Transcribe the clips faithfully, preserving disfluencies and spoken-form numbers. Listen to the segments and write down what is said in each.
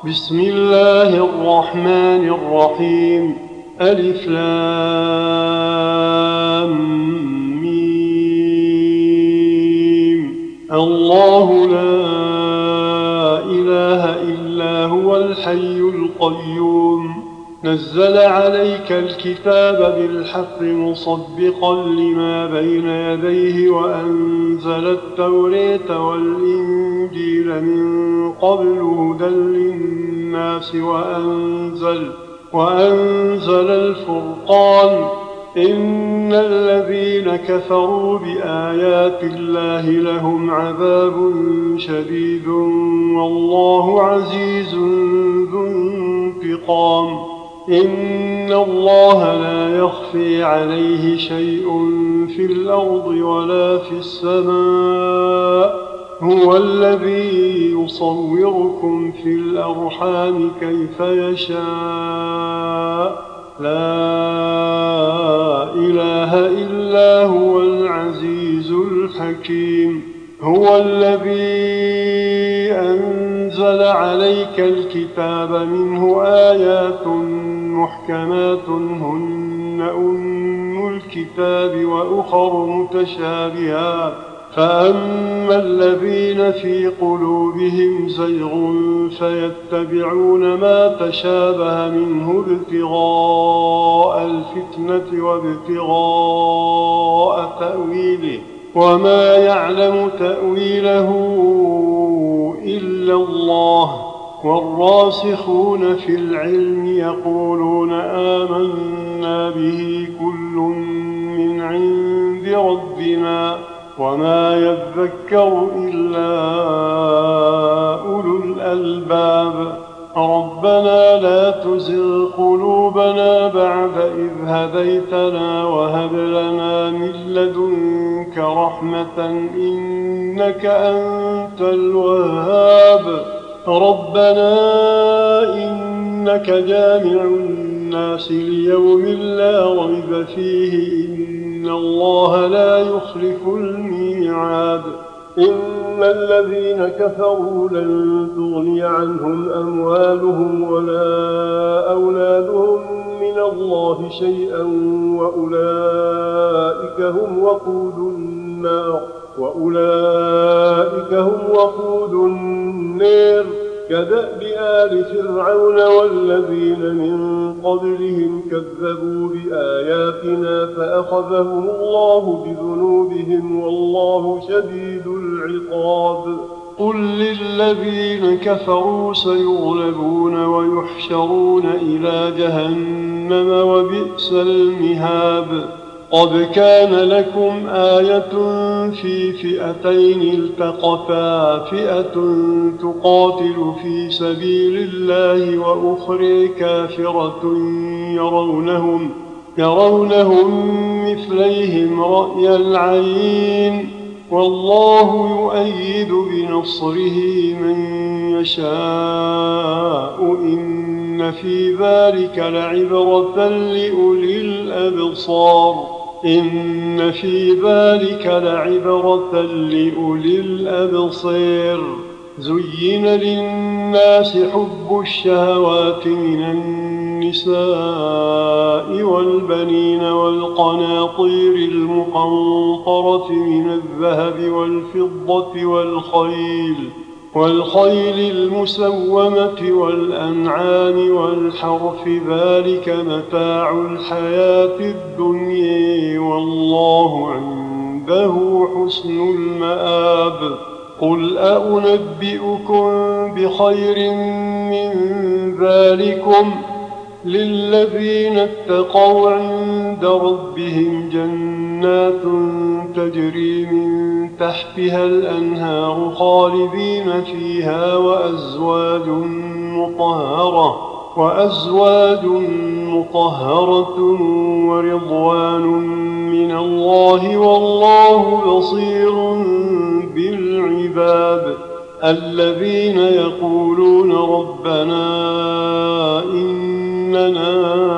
بسم الله الرحمن الرحيم. ألف لام ميم. الله لا إله إلا هو الحي القيوم. نزل عليك الكتاب بالحق مصدقا لما بين يديه وأنزل التوراة والإنجيل من قبل هدى للناس وأنزل, وأنزل الفرقان. إن الذين كفروا بآيات الله لهم عذاب شديد والله عزيز ذو انتقام. إن الله لا يخفي عليه شيء في الأرض ولا في السماء. هو الذي يصوركم في الأرحام كيف يشاء. لا إله إلا هو العزيز الحكيم. هو الذي أنزل عليك الكتاب منه آيات محكمات هن أم الكتاب وأخر متشابهات فأما الذين في قلوبهم زيغ فيتبعون ما تشابه منه ابتغاء الفتنة وابتغاء تأويله وما يعلم تأويله إلا الله. والراسخون في العلم يقولون آمنا به كل من عند ربنا وما يذكر إلا أولو الألباب. ربنا لا تزغ قلوبنا بعد إذ هديتنا وهب لنا من لدنك رحمة إنك أنت الوهاب. ربنا إنك جامع الناس ليوم لا ريب فيه إن الله لا يخلف الميعاد. إن الذين كفروا لن تغني عنهم أموالهم ولا أولادهم من الله شيئا وأولئك هم وقود النار وأولئك هم وقود النار. كدأب آل فرعون والذين من قبلهم كذبوا بآياتنا فأخذهم الله بذنوبهم والله شديد العقاب. قل للذين كفروا سيغلبون ويحشرون إلى جهنم وبئس المهاد. قد كان لكم آية في فئتين التقتا فئة تقاتل في سبيل الله وأخرى كافرة يرونهم, يرونهم مثليهم رأي العين والله يؤيد بنصره من يشاء. إن في ذلك لعبرة لأولي الأبصار. إن في ذلك لعبرة لأولي الأبصار. زين للناس حب الشهوات من النساء والبنين والقناطير المقنطرة من الذهب والفضة والخيل والخيل المسومة والأنعام والحرث ذلك متاع الحياة الدنيا والله عنده حسن المآب. قل أنبئكم بخير من ذلكم للذين اتقوا عند ربهم جنات تجري من تحتها الأنهار خالدين فيها وأزواج مطهرة وأزواج مطهرة ورضوان من الله والله بصير بالعباد. الذين يقولون ربنا إننا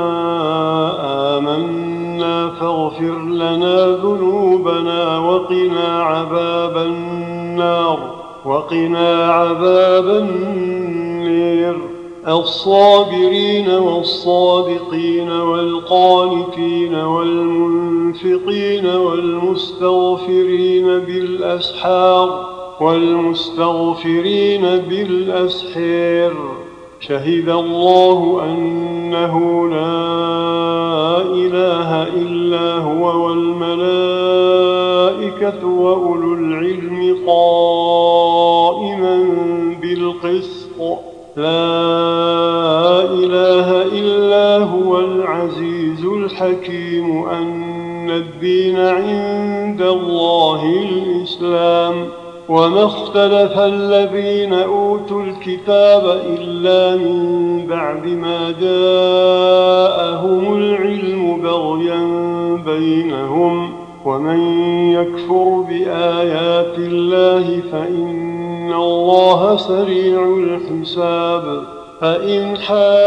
آمنا فاغفر لنا ذنوبنا وقنا عذاب النار وقنا عذاب النار. الصابرين والصادقين والقانتين والمنفقين والمستغفرين بالأسحار والمستغفرين بالأسحار شهد الله أنه لا إله إلا هو والملائكة وأولو العلم قائما بالقسط لا إله إلا هو العزيز الحكيم أن الدين عند الله الإسلام وما اختلف الذين أوتوا الكتاب إلا من بعد ما جاءهم العلم بغيا بينهم ومن يكفر بآيات الله فإن الله سريع الحساب فإن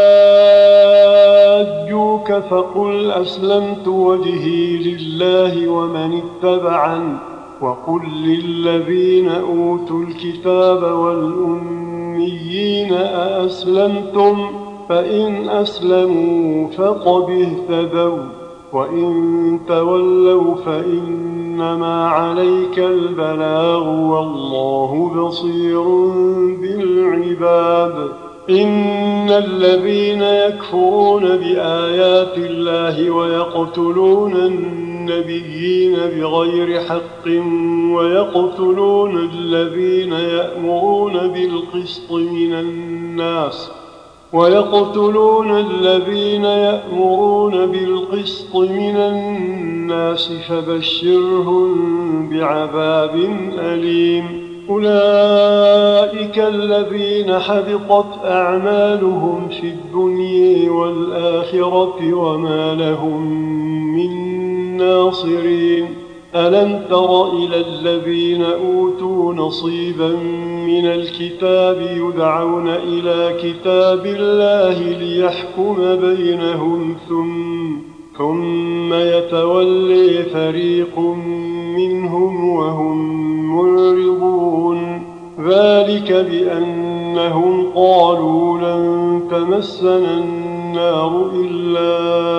حاجوك فقل أسلمت وجهي لله ومن اتبعني وقل للذين أوتوا الكتاب والأميين أأسلمتم فإن أسلموا فقد اهتدوا وإن تولوا فإنما عليك البلاغ والله بصير بالعباد إن الذين يكفرون بآيات الله ويقتلون النبيين بغير حق ويقتلون الذين يأمرون بالقسط من الناس ويقتلون الذين يأمرون بالقسط من الناس فبشرهم بعذاب أليم أولئك الذين حبطت أعمالهم في الدنيا والآخرة وما لهم من ناصرين ألم تر إلى الذين أوتوا نصيبا من الكتاب يدعون إلى كتاب الله ليحكم بينهم ثم, ثم يتولي فريق منهم وهم معرضون ذلك بأنهم قالوا لن تمسنا النار إلا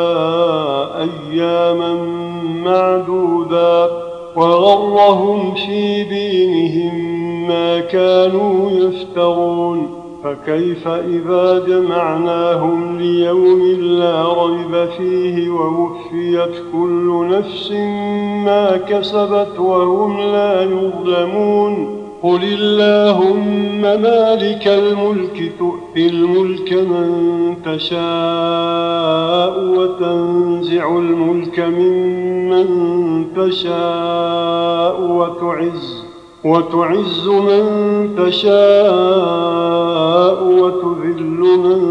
أياما معدودات وغرهم في دينهم ما كانوا يفترون فكيف إذا جمعناهم ليوم لا ريب فيه ووفيت كل نفس ما كسبت وهم لا يظلمون قل اللهم مالك الملك تؤتي الملك من تشاء وتنزع الملك ممن تشاء وتعز وتعز من تشاء وتذل من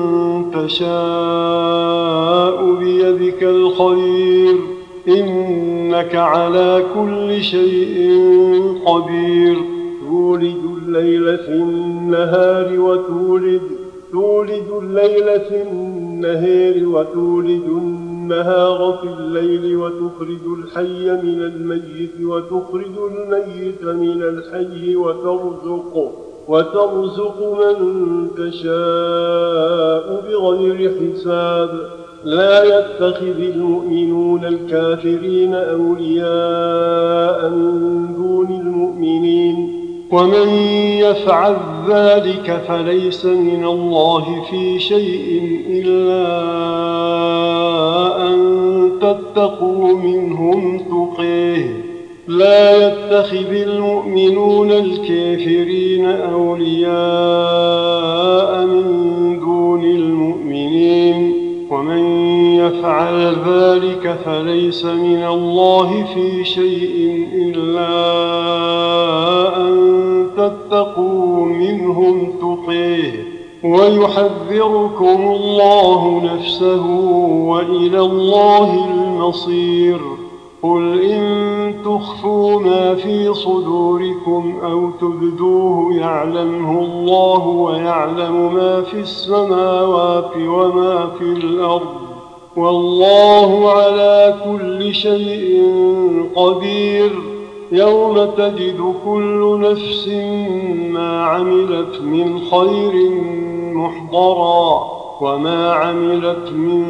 تشاء بيدك الخير إنك على كل شيء قدير تولج الليل في النهار وتولد تولج الليل في النهار وتولج النهار في الليل وتخرج الحي من الميت وتخرج الميت من الحي وترزق وترزق من تشاء بغير حساب لا يتخذ المؤمنون الكافرين أولياء من دون المؤمنين ومن يفعل ذلك فليس من الله في شيء إلا أن تتقوا منهم تقيه لا يتخذ المؤمنون الكافرين أولياء من دون المؤمنين ومن يفعل ذلك فليس من الله في شيء إلا أن تتقوا منهم تقيه ويحذركم الله نفسه وإلى الله المصير قل إن تخفوا ما في صدوركم أو تبدوه يعلمه الله ويعلم ما في السماوات وما في الأرض والله على كل شيء قدير يوم تجد كل نفس ما عملت من خير محضرا وما عملت من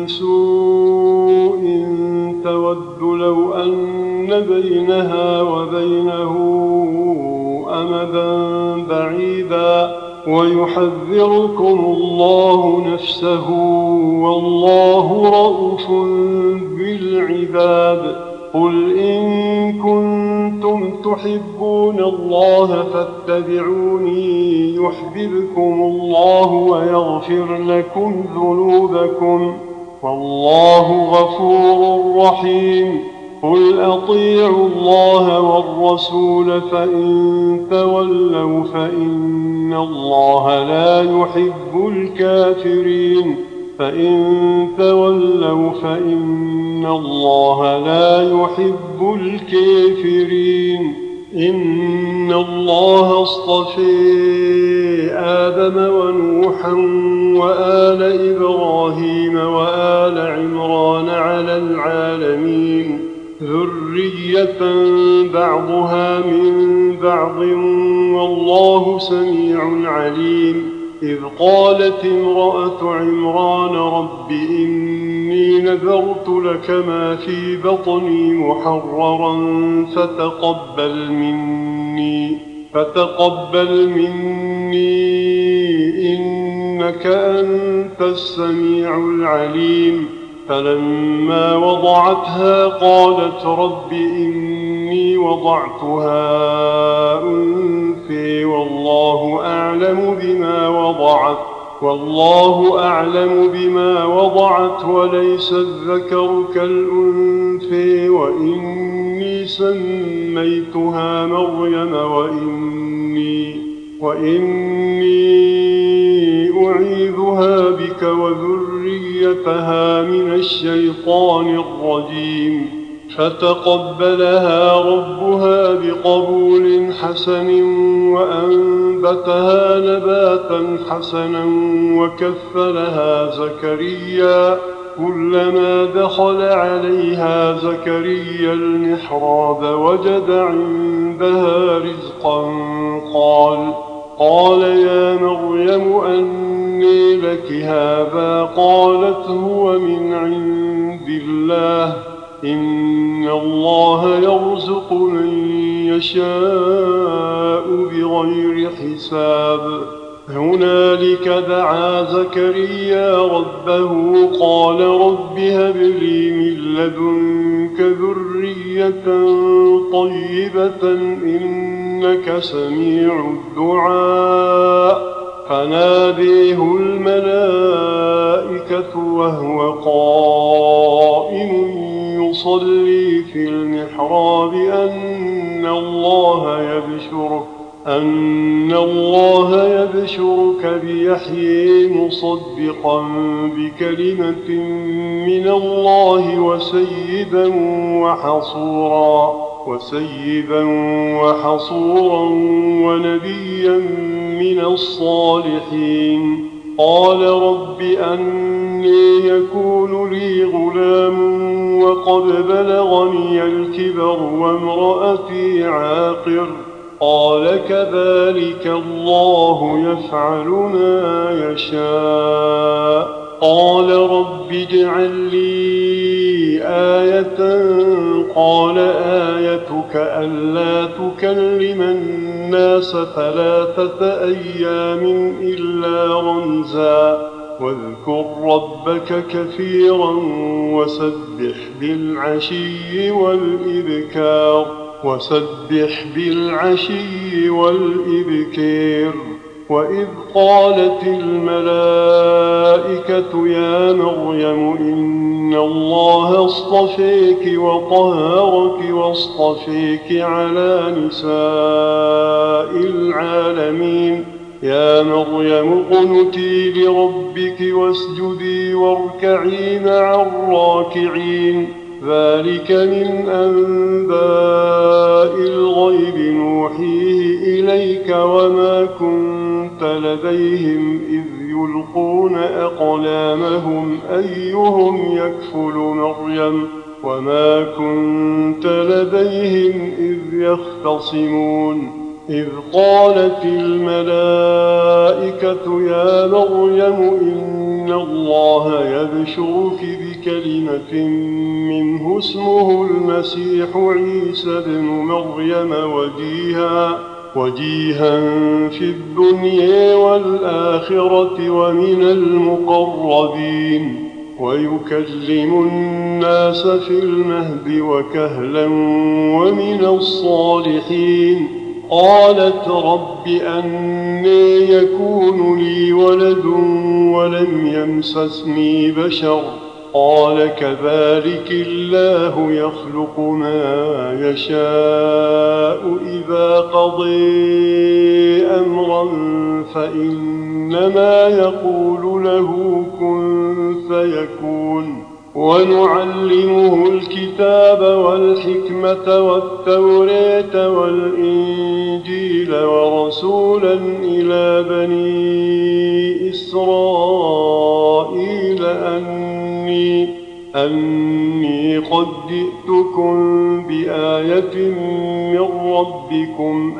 سوء تود لو أن بينها وبينه أمدا بعيدا ويحذركم الله نفسه والله رءوف بالعباد. قل إن كنتم تحبون الله فاتبعوني يحببكم الله ويغفر لكم ذنوبكم والله غفور رحيم. قل أطيعوا الله والرسول فإن تولوا فإن الله لا يحب الكافرين فإن تولوا فإن الله لا يحب الكافرين. إن الله اصطفى آدم ونوحا وآل إبراهيم وآل عمران على العالمين ذرية بعضها من بعض والله سميع عليم. إذ قالت امرأة عمران رب إني نذرت لك ما في بطني محررا فتقبل مني فتقبل مني إنك أنت السميع العليم. فلما وضعتها قالت رب إني وضعتها أنثى والله أعلم بما وضعت والله أعلم بما وضعت وليس الذكر كالأنثى وإني سميتها مريم وإني وإني أعيذها بك وذريتها من الشيطان الرجيم. فتقبلها ربها بقبول حسن وأنبتها نباتا حسنا وكفلها زكريا كلما دخل عليها زكريا المحراب وجد عندها رزقا قال قال يا مريم أنى لك هذا قالت هو من عند الله إن الله يرزق من يشاء بغير حساب. هنالك دعا زكريا ربه قال رب هب لي من لدنك ذرية طيبة إنك سميع الدعاء. فناديه الملائكة وهو قائم يصلي في المحراب أن الله يبشرك أن الله يبشرك بيحيى مصدقا بكلمة من الله وسيدا وحصورا وسيدا وحصورا ونبيا من الصالحين. قال رب أنى يكون لي غلام وقد بلغني الكبر وامرأتي عاقر قال كذلك الله يفعل ما يشاء. قال رب اجعل لي آية قال آيتك ألا تكلم الناس ثلاثة أيام إلا رمزا واذكر ربك كثيرا وسبح بالعشي والإبكار وسبح بالعشي والإبكار. وإذ قالت الملائكة يا مريم إن الله اصطفيك وطهرك واصطفيك على نساء العالمين. يا مريم اقنتي لربك واسجدي واركعي مع الراكعين. ذلك من أنباء الغيب نوحيه إليك وما كنت لديهم إذ يلقون أقلامهم أيهم يكفل مريم وما كنت لديهم إذ يختصمون. إذ قالت الملائكة يا مريم إن الله يبشرك بكلمة منه اسمه المسيح عيسى ابن مريم وجيها وجيها في الدنيا والآخرة ومن المقربين ويكلم الناس في المهد وكهلا ومن الصالحين. قالت رب أنى يكون لي ولد ولم يمسسني بشر قال كذلك الله يخلق ما يشاء إذا قضى أمرا فإنما يقول له كن فيكون. ونعلمه الكتاب والحكمة والتوراة والإنجيل ورسولا إلى بني إسرائيل أني, أني قد جئتكم بآية من ربكم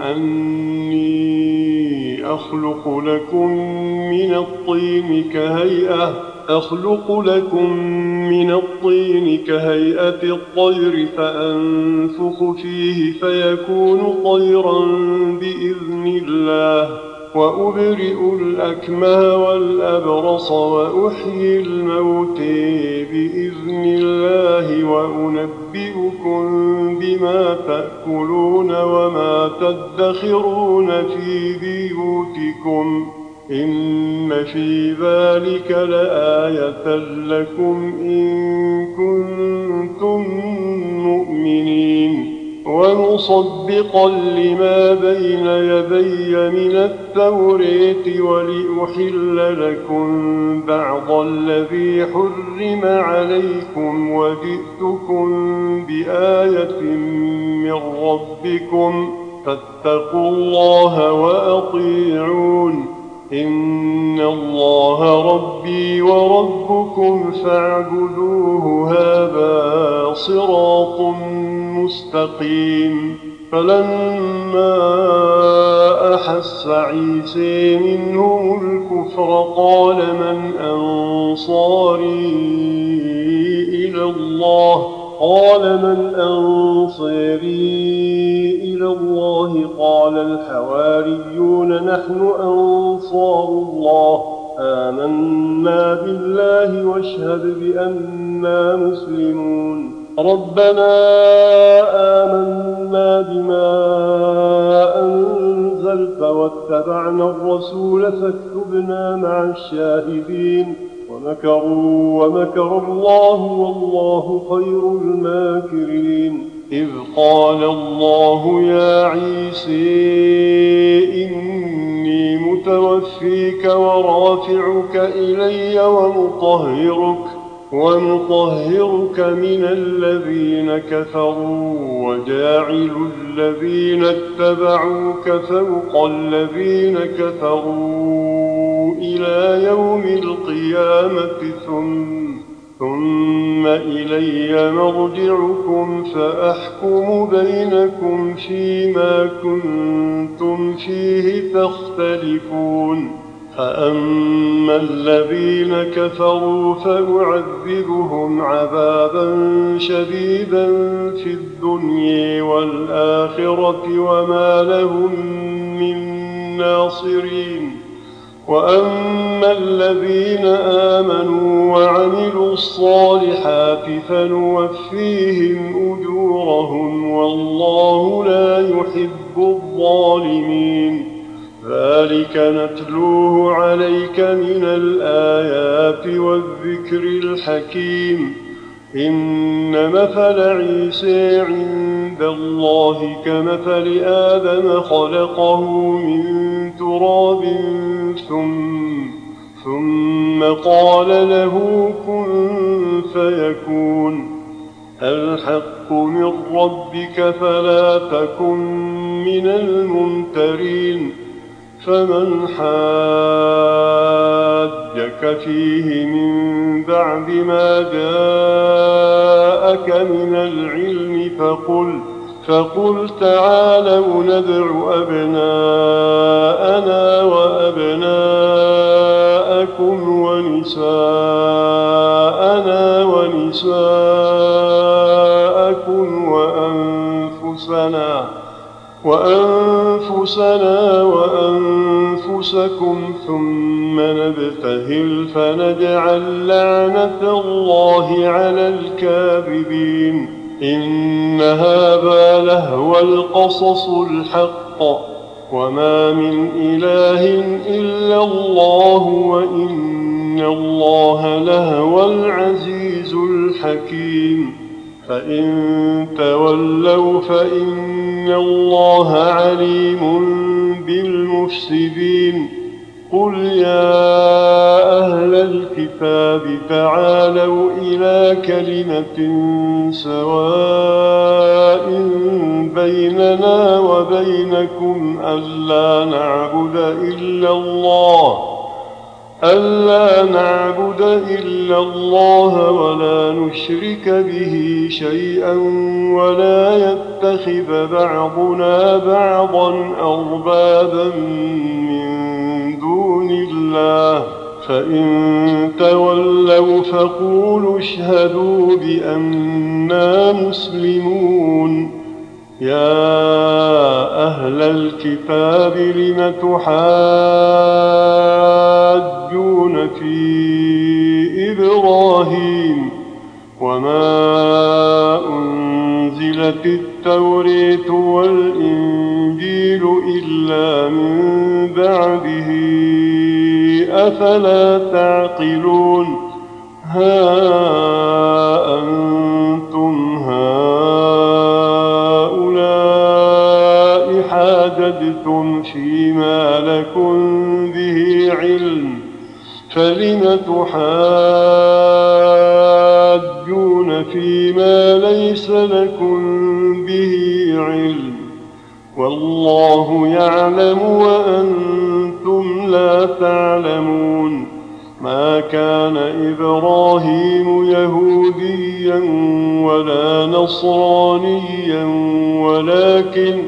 أني أخلق لكم من الطين كهيئة أخلق لكم من الطين كهيئة الطير فأنفخ فيه فيكون طيرا بإذن الله وأبرئ الأكمه والأبرص وأحيي الموتى بإذن الله وأنبئكم بما تأكلون وما تدخرون في بيوتكم إن في ذلك لآية لكم إن كنتم مؤمنين. ومصدقا لما بين يدي من التوراة ولأحل لكم بعض الذي حرم عليكم وجئتكم بآية من ربكم فاتقوا الله وأطيعون إن الله ربي وربكم فاعبدوه هذا صراط مستقيم. فلما أحس عيسى منهم الكفر قال من أنصاري إلى الله قال من أنصاري إلى الله قال الحواريون نحن أنصار الله آمنا بالله واشهد بأننا مسلمون. ربنا آمنا بما أنزلت واتبعنا الرسول فاكتبنا مع الشاهدين. ومكروا ومكر الله والله خير الماكرين. إذ قال الله يا عيسى إني متوفيك ورافعك إلي ومطهرك ومطهرك من الذين كفروا وجاعل الذين اتبعوك فوق الذين كفروا إلى يوم القيامة ثم ثم إلي مرجعكم فأحكم بينكم فيما كنتم فيه تختلفون. فأما الذين كفروا فأعذبهم عذابا شديدا في الدنيا والآخرة وما لهم من ناصرين. وأما الذين آمنوا وعملوا الصالحات فنوفيهم أجورهم والله لا يحب الظالمين. ذلك نتلوه عليك من الآيات والذكر الحكيم. إن مثل عيسى عند الله كمثل آدم خلقه من تراب ثم, ثم قال له كن فيكون. الحق من ربك فلا تكن من الممترين. فمن حاجك فيه من بعد ما جاءك من العلم فقل فقل تعالوا ندع أبناءنا وأبناءكم ونساءنا ونساءكم وأنفسنا وأنفسنا وأنفسكم ثم نبتهل فنجعل لعنة الله على الكاذبين إن هذا لهو القصص الحق وما من إله إلا الله وإن الله لهو العزيز الحكيم فإن تولوا فإن الله عليم بالمفسدين قل يا أهل الكتاب تعالوا إلى كلمة سواء بيننا وبينكم ألا نعبد إلا الله ألا نعبد إلا الله ولا نشرك به شيئا ولا يتخذ بعضنا بعضا أربابا من دون الله فإن تولوا فقولوا اشهدوا بأننا مسلمون يا أهل الكتاب لم تحاجون في إبراهيم وما أنزلت التوراة والإنجيل إلا من بعده أفلا تعقلون ها أنتم هؤلاء حاججتم فيما لكم به علم فلم تحاجون فيما ليس لكم به علم والله يعلم وأنتم لا تعلمون ما كان إبراهيم يهوديا ولا نصرانيا ولكن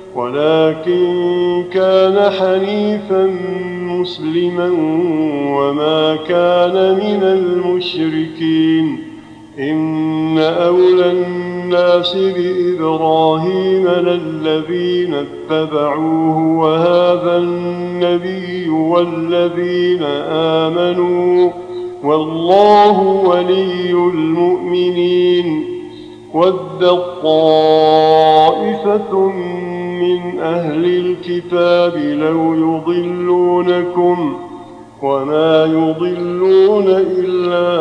ولكن كان حنيفا مسلما وما كان من المشركين إن أولى الناس بإبراهيم للذين اتبعوه وهذا النبي والذين آمنوا والله ولي المؤمنين ود طائفة من أهل الكتاب لو يضلونكم وما يضلون إلا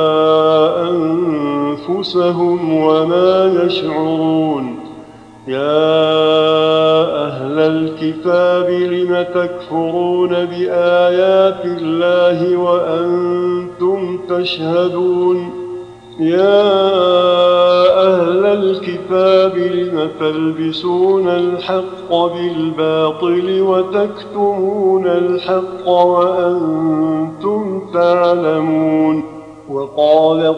أنفسهم وما يشعرون يا أهل الكتاب لم تكفرون بآيات الله وأنتم تشهدون يا أهل الكتاب لم تلبسون الحق بالباطل وتكتمون الحق وأنتم تعلمون وقالت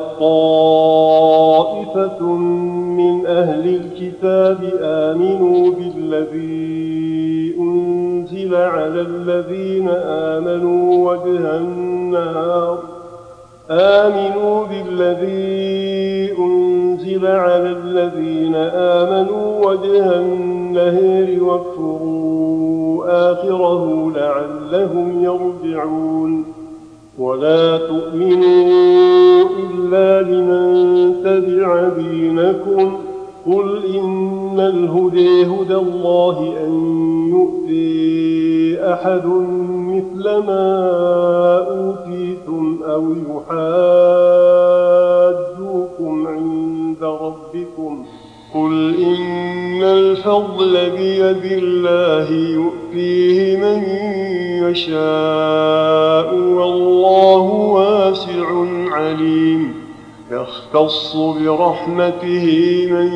طائفة من أهل الكتاب آمنوا بالذي أنزل على الذين آمنوا وجه النهار آمنوا بالذي أنزل على الذين آمنوا وجه النهار واكفروا آخره لعلهم يرجعون ولا تؤمنوا إلا لمن تبع دينكم قل إن الهدى هدى الله أن يؤتي أحد مثل ما أوتيتم أو يحاجوكم عند ربكم قل إن الفضل بيد الله يؤتيه من يشاء والله واسع عليم يختص برحمته من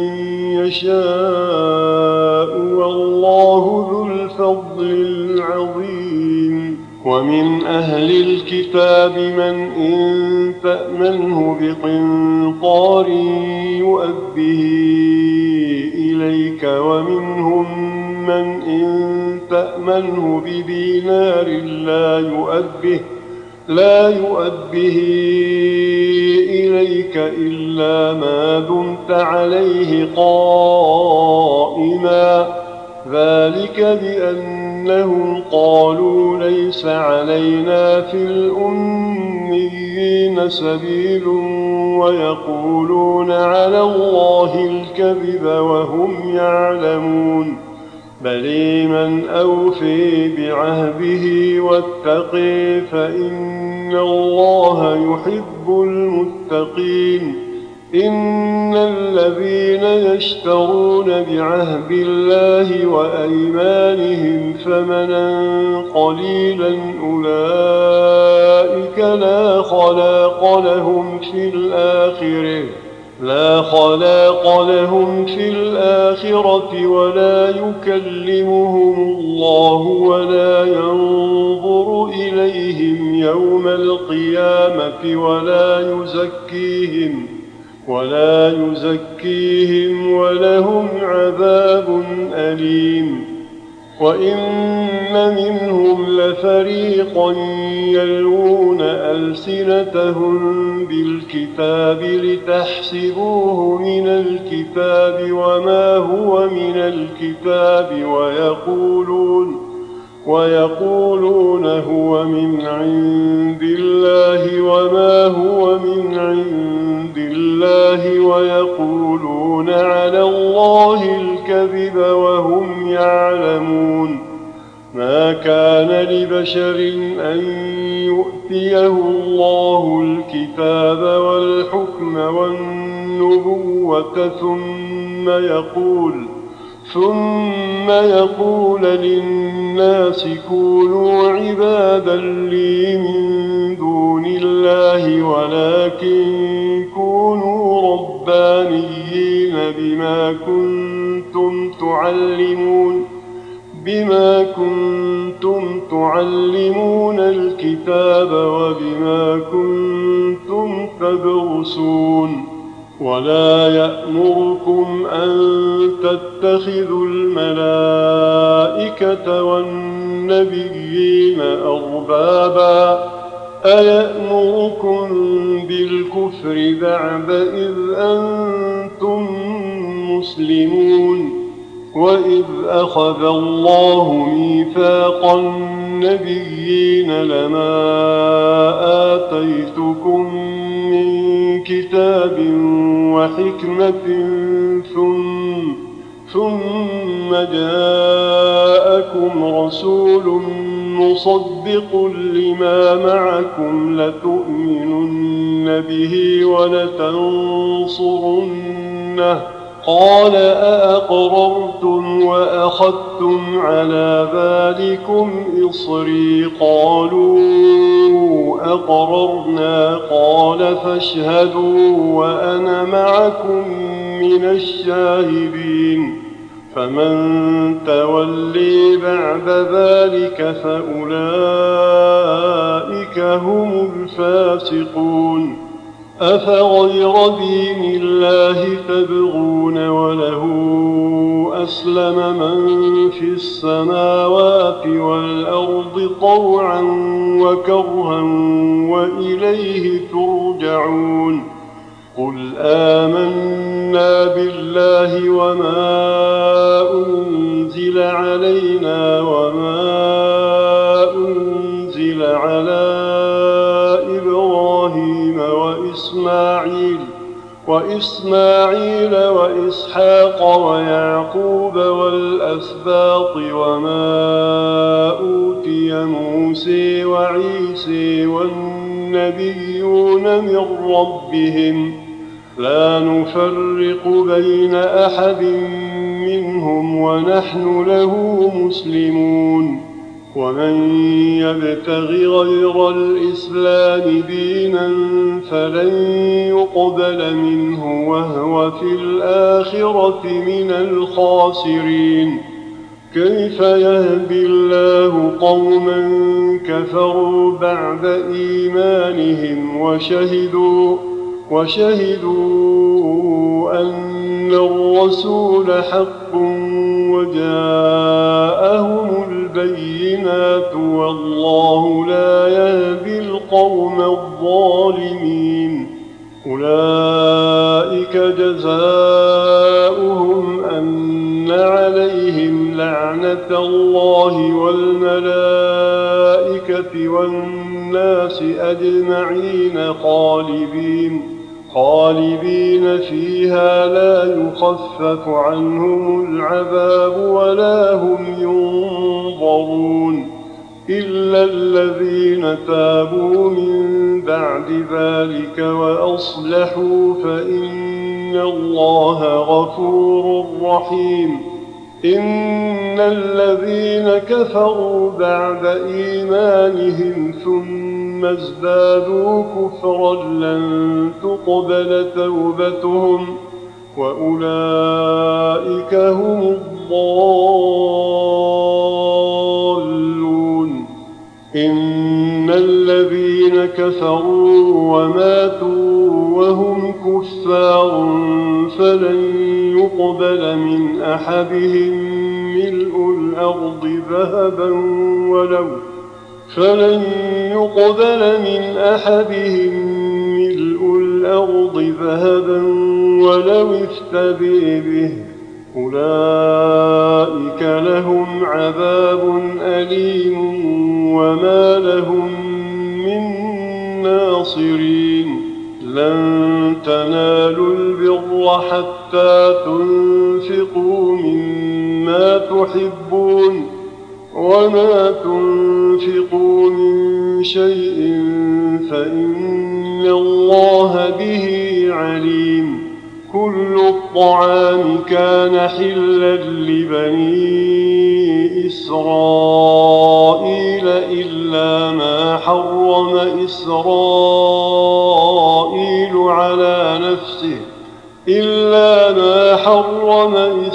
يشاء والله ذو الفضل العظيم ومن أهل الكتاب من إن تأمنه بقنطار يؤده إليك ومنهم من إن تأمنه بدينار لا يؤده لا يؤده إليك إلا ما دمت عليه قائما ذلك بأنهم قالوا ليس علينا في الأميين سبيل ويقولون على الله الكذب وهم يعلمون بل من أوفي بعهده واتقي فإن الله يحب المتقين إن الذين يشترون بعهد الله وأيمانهم ثمنا قليلا أولئك لا خلاق لهم في الآخرة لا خلاق لهم في الآخرة ولا يكلمهم الله ولا ينظر إليهم يوم القيامة ولا يزكيهم ولا يزكيهم ولهم عذاب أليم وإن منهم لفريقا يلوون ألسنتهم بالكتاب لتحسبوه من الكتاب وما هو من الكتاب ويقولون ويقولون هو من عند الله وما هو من عند الله ويقولون على الله الكذب وهم يعلمون ما كان لبشر أن يؤتيه الله الكتاب والحكم والنبوة ثم يقول ثم يقول للناس كونوا عبادا لي من دون الله ولكن كونوا ربانيين بما كنتم تعلمون بما كنتم تعلمون الكتاب وبما كنتم تدرسون ولا يأمركم أن تتخذوا الملائكة والنبيين أربابا أيأمركم بالكفر بعد إذ أنتم مسلمون وإذ أخذ الله ميثاق النبيين لما آتيتكم من كتاب وحكمة ثم, ثم جاءكم رسول مصدق لما معكم لتؤمنن به ولتنصرنه قال أأقررتم وأخذتم على ذلكم إصري قالوا أقررنا قال فاشهدوا وأنا معكم من الشاهدين فمن تولي بعد ذلك فأولئك هم الفاسقون أفغير دين الله تبغون وله أسلم من في السماوات والأرض طوعا وكرها وإليه ترجعون قل آمنا بالله وما أنزل علينا وما أنزل على إبراهيم وإسماعيل وإسماعيل وإسحاق ويعقوب والأسباط وما أوتي موسى وعيسى والنبيون من ربهم لا نفرق بين أحد منهم ونحن له مسلمون ومن يبتغ غير الإسلام دينا فلن يقبل منه وهو في الآخرة من الخاسرين كيف يهدي الله قوما كفروا بعد إيمانهم وشهدوا وشهدوا أن الرسول حق وجاءهم البينات والله لا يهدي القوم الظالمين. أولئك جزاؤهم أن عليهم لعنة الله والملائكة والناس أجمعين خالدين خالدين فيها لا يخفف عنهم العذاب ولا هم ينظرون إلا الذين تابوا من بعد ذلك وأصلحوا فإن الله غفور رحيم. إن الذين كفروا بعد إيمانهم ثم ازدادوا كفرا لن تقبل توبتهم وأولئك هم الضالون. إن الذين كفروا وماتوا وهم كفار فلن يقبل من أحدهم ملء الأرض ذهبا ولو فلن يقبل من أحدهم ملء الأرض ذهبا ولو افتدي به أولئك لهم عذاب أليم وما لهم من ناصرين. لن تنالوا البر حتى تنفقوا مما تحبون وما تنفقوا من شيء فإن الله به عليم. كل الطعام كان حلا لبني إسرائيل إلا ما حرم إسرائيل على نفسه إلا ما حرم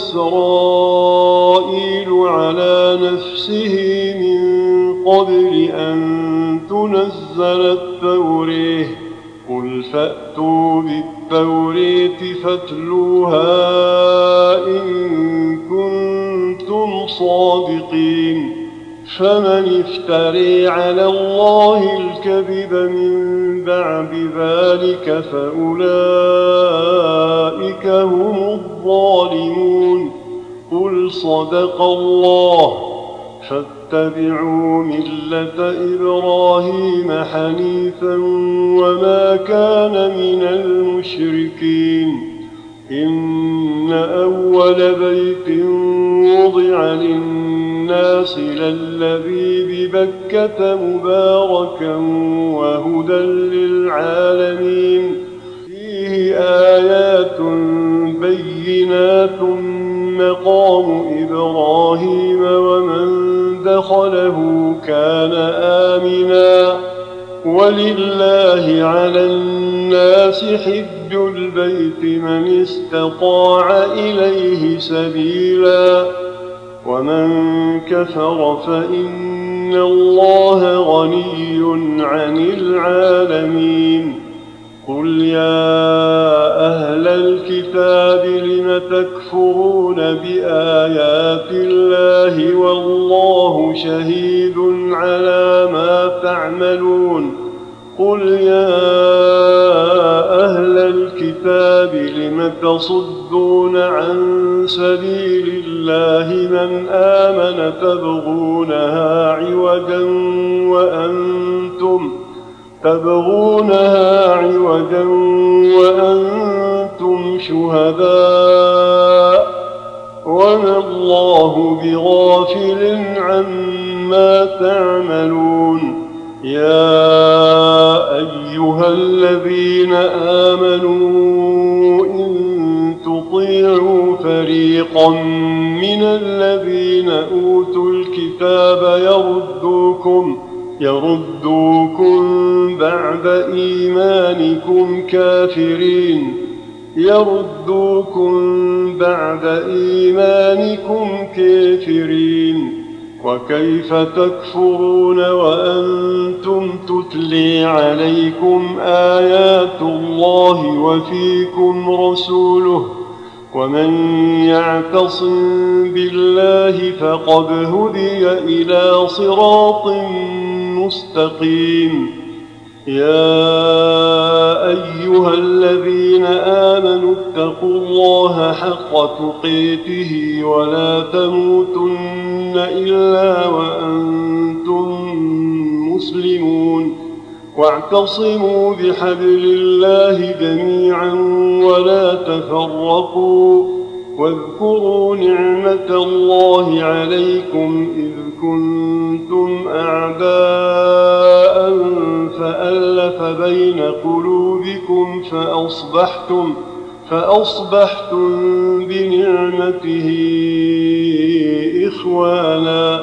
إسرائيل على نفسه من قبل أن تنزل التوريه. قل فأتوا بالتورية فاتلوها إن كنتم صادقين. فمن افتري على الله الكذب من بعد ذلك فأولئك هم الظالمون. قل صدق الله فاتبعوا ملة إبراهيم حنيفا وما كان من المشركين. إن أول بيت وضع للناس للذي ببكة مباركا وهدى للعالمين فيه آيات بينات مقام إبراهيم ومن دخله كان آمنا ولله على الناس حج البيت من استطاع إليه سبيلا ومن كفر فإن الله غني عن العالمين. قل يا أهل الكتاب لم تكفرون بآيات الله والله شهيد على ما تعملون. قل يا أهل الكتاب لم تصدون عن سبيل الله من آمن تبغونها عوجا وأنتم تبغونها عوجا وأنتم شهداء وما الله بغافل عما تعملون. يا أيها الذين آمنوا إن تطيعوا فريقا من الذين أوتوا الكتاب يردوكم يردوكم بعد إيمانكم كافرين يردوكم بعد إيمانكم كافرين وكيف تكفرون وأنتم تتلي عليكم آيات الله وفيكم رسوله ومن يعتصم بالله فقد هدي إلى صراط مستقيم. يا أيها الذين آمنوا اتقوا الله حق تقاته ولا تموتن إلا وأنتم مسلمون واعتصموا بحبل الله جميعا ولا تفرقوا واذكروا نعمة الله عليكم إذ كنتم أعداء فألف بين قلوبكم فأصبحتم, فأصبحتم بنعمته إخوانا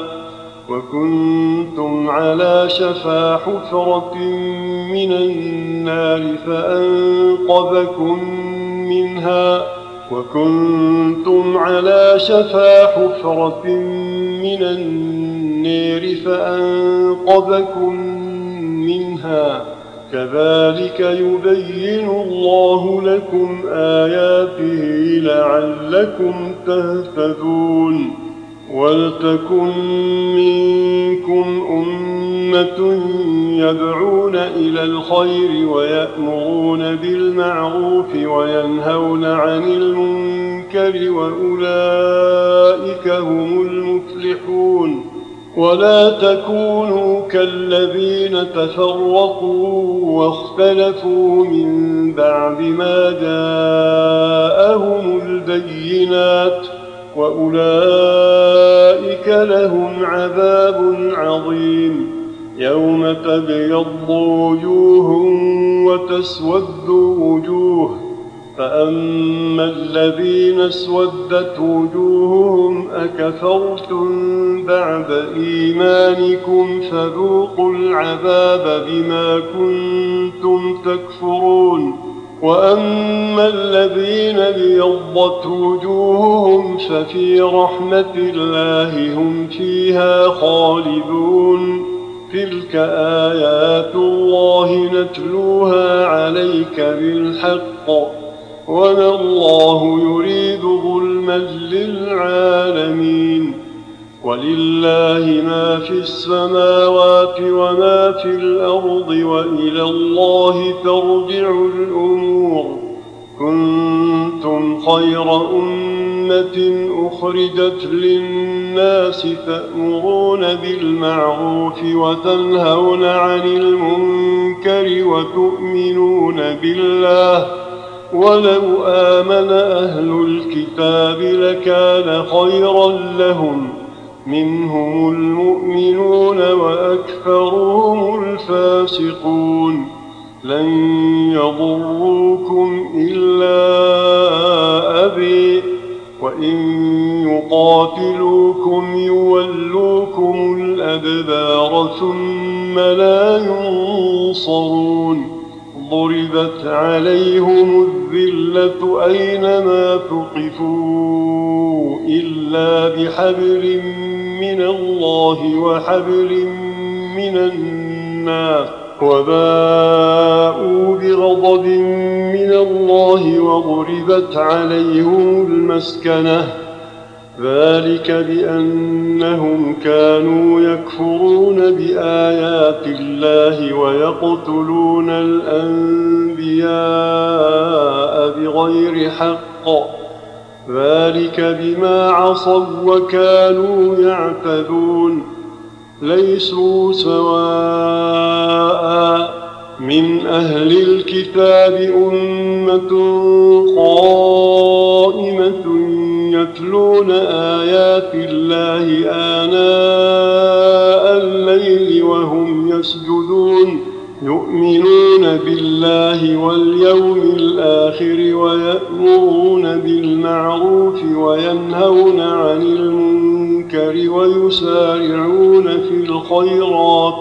وكنتم على شفا حفرة من النار فأنقذكم منها وكنتم على شفا حفرة من النار فأنقذكم منها كذلك يبين الله لكم آياته لعلكم تهتدون. ولتكن منكم أمة يدعون إلى الخير ويأمرون بالمعروف وينهون عن المنكر وأولئك هم المفلحون. ولا تكونوا كالذين تفرقوا واختلفوا من بعد ما جاءهم البينات وأولئك لهم عذاب عظيم. يوم تبيض وجوه وتسود وجوه فأما الذين اسودت وجوههم أكفرتم بعد إيمانكم فذوقوا العذاب بما كنتم تكفرون. وأما الذين ابيضت وجوههم ففي رحمة الله هم فيها خالدون. تلك آيات الله نتلوها عليك بالحق وما الله يريد ظلما للعالمين. ولله ما في السماوات وما في الأرض وإلى الله ترجع الأمور. كنتم خير أمة أخرجت للناس تأمرون بالمعروف وتنهون عن المنكر وتؤمنون بالله ولو آمن أهل الكتاب لكان خيرا لهم منهم المؤمنون وأكثرهم الفاسقون. لن يضروكم إلا أذى وإن يقاتلوكم يولوكم الأدبار ثم لا ينصرون. ضربت عليهم الذلة أينما ثقفوا إلا بحبل من الله وحبل من الناس وباءوا بغضب من الله وضربت عليهم المسكنة ذلك بأنهم كانوا يكفرون بآيات الله ويقتلون الأنبياء بغير حق ذلك بما عصوا وكانوا يعتدون. ليسوا سواء من أهل الكتاب أمة قائمة يتلون آيات الله آناء الليل وهم يسجدون يؤمنون بالله واليوم الآخر ويأمرون بالمعروف وينهون عن المنكر ويسارعون في الخيرات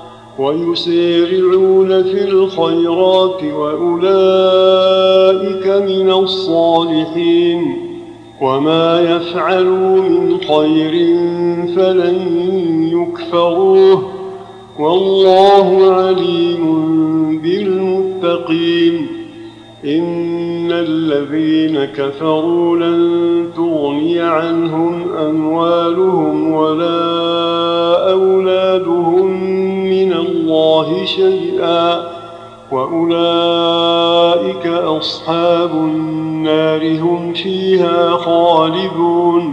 ويسارعون في الخيرات وأولئك من الصالحين. وما يفعلوا من خير فلن يكفروه والله عليم بالمتقين. إن الذين كفروا لن تغني عنهم أموالهم ولا أولادهم من الله شيئا وأولئك أصحاب النار هم فيها خالدون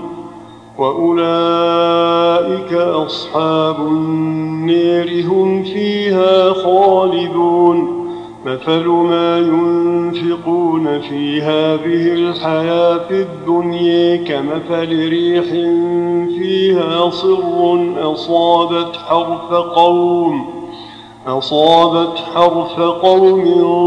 وأولئك أصحاب النار هم فيها خالدون. مثل ما ينفقون في هذه الحياة الدنيا كمثل ريح فيها صر أصابت حرث قوم أصابت حرث قوم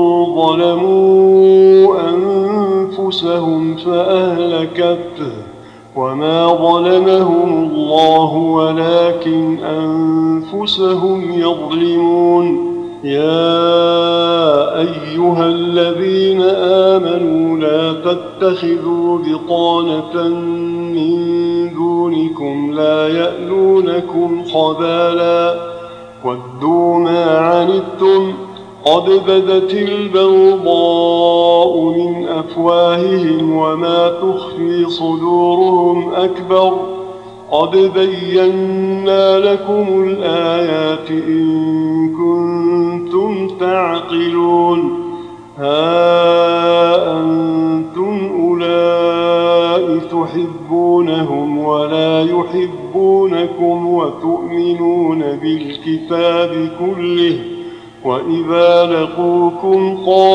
ظلموا أنفسهم فأهلكته وما ظلمهم الله ولكن أنفسهم يظلمون. يا أيها الذين آمنوا لا تتخذوا بطانة من دونكم لا يألونكم خبالا ودوا ما عنتم قد بدت البغضاء من أفواههم وما تخفي صدورهم أكبر قد بينا لكم الآيات إن كنتم تعقلون. ها أنتم أولئك تحبونهم ولا يحبونكم وتؤمنون بالكتاب كله وإذا لقوكم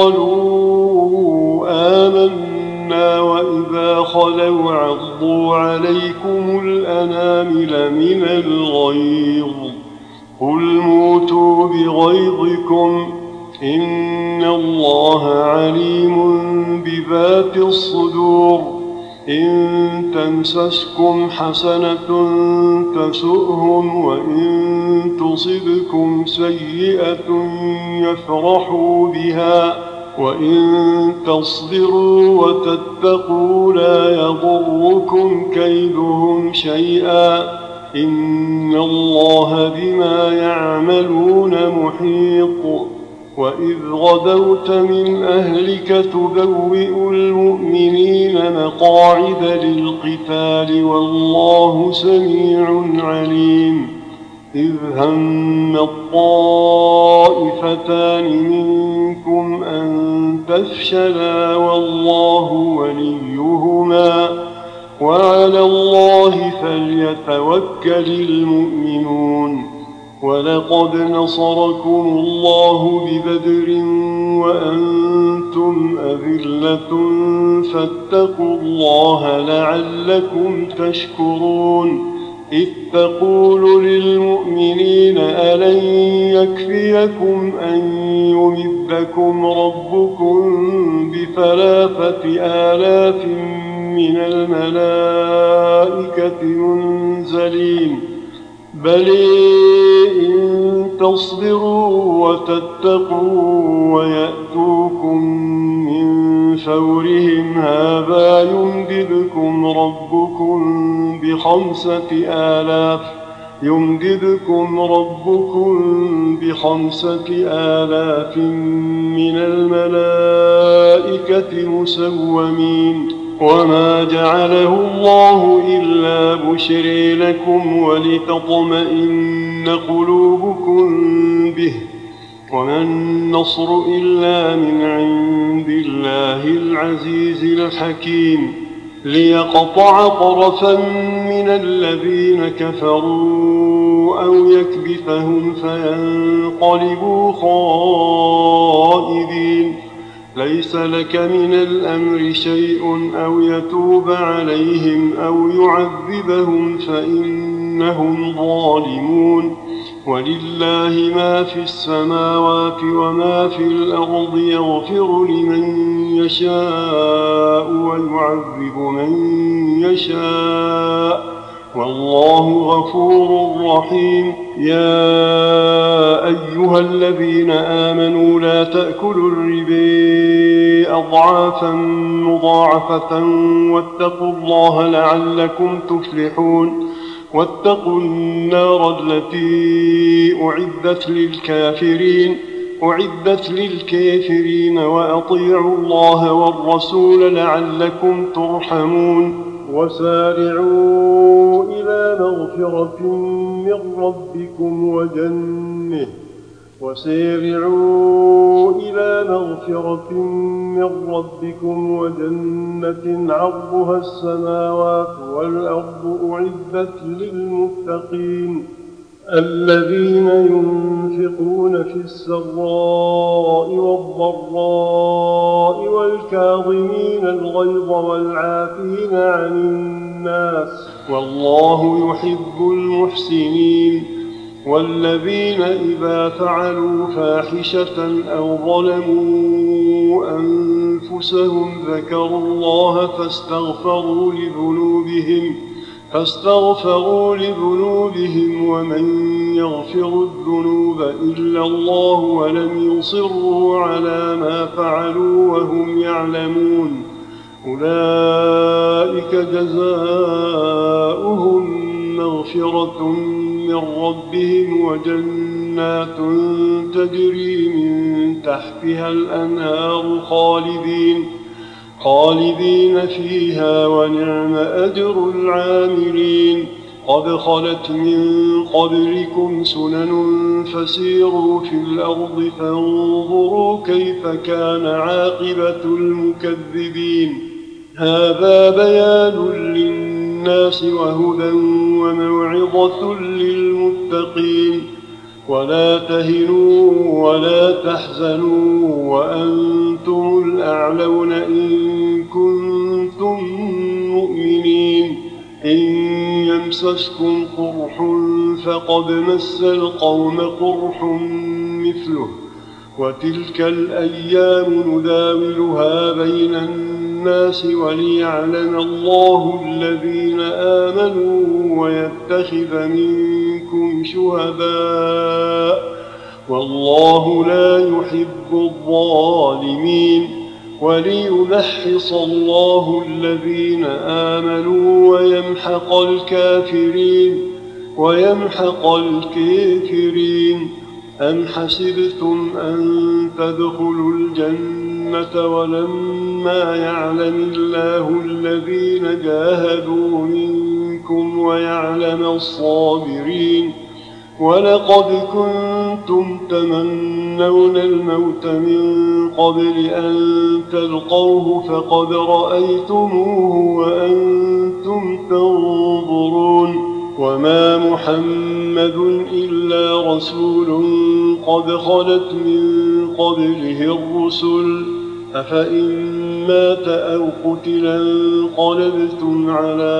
قالوا آمنا وإذا خلوا عضوا عليكم الأنامل من الغيظ قل موتوا بغيظكم إن الله عليم بذات الصدور. إن تمسسكم حسنة تسؤهم وإن تصبكم سيئة يفرحوا بها وإن تصبروا وتتقوا لا يضركم كيدهم شيئا إن الله بما يعملون محيط. وإذ غدوت من أهلك تبوئ المؤمنين مقاعد للقتال والله سميع عليم. إذ هم الطائفتان منكم أن تفشلا والله وليهما وعلى الله فليتوكل المؤمنون. ولقد نصركم الله ببدر وأنتم أذلة فاتقوا الله لعلكم تشكرون. إذ تقول للمؤمنين ألن يكفيكم أن يمدكم ربكم بثلاثة آلاف من الملائكة منزلين بل إن تصبروا وتتقوا ويأتوكم من فورهم هذا يمددكم ربكم بخمسة آلاف يمددكم ربكم بخمسة آلاف من الملائكة مسومين. وما جعله الله إلا بشرى لكم ولتطمئن قلوبكم به وما النصر إلا من عند الله العزيز الحكيم. ليقطع طرفا من الذين كفروا أو يكبتهم فينقلبوا خائبين. ليس لك من الأمر شيء أو يتوب عليهم أو يعذبهم فإنهم ظالمون. ولله ما في السماوات وما في الأرض يغفر لمن يشاء ويعذب من يشاء والله غفور رحيم. يا أيها الذين آمنوا لا تأكلوا الربا أضعافا مضاعفة واتقوا الله لعلكم تفلحون. واتقوا النار التي أعدت للكافرين أعدت للكافرين وأطيعوا الله والرسول لعلكم ترحمون. وسارعوا إلى مغفرة من ربكم وجنة وسارعوا إلى مغفرة من ربكم وجنة عرضها السماوات والأرض أعدت للمتقين الذين ينفقون في السراء والضراء والكاظمين الغيظ والعافين عن الناس والله يحب المحسنين. والذين إذا فعلوا فاحشة أو ظلموا أنفسهم ذكروا الله فاستغفروا لذنوبهم فاستغفروا لذنوبهم ومن يغفر الذنوب إلا الله ولم يصروا على ما فعلوا وهم يعلمون أولئك جزاؤهم مغفرة من ربهم وجنات تجري من تحتها الأنهار خالدين خالدين فيها ونعم أجر العاملين. قد خلت من قبلكم سنن فسيروا في الأرض فانظروا كيف كان عاقبة المكذبين. هذا بيان للناس وهدى وموعظة للمتقين. ولا تهنوا ولا تحزنوا وأنتم الأعلون إن كنتم مؤمنين. إن يمسسكم قرح فقد مس القوم قرح مثله وتلك الأيام نداولها بين الناس وليعلم الله الذين آمنوا ويتخذ منكم شهداء والله لا يحب الظالمين. وليمحص الله الذين آمنوا ويمحق الكافرين ويمحق الكافرين. أم حسبتم أن تدخلوا الجنة ولما يعلم الله الذين جاهدوا منكم ويعلم الصابرين. ولقد كنتم تمنون الموت من قبل أن تلقوه فقد رأيتموه وأنتم تنظرون. وما محمد إلا رسول قد خلت من قبله الرسل أفإن مات أو قتلا انقلبتم على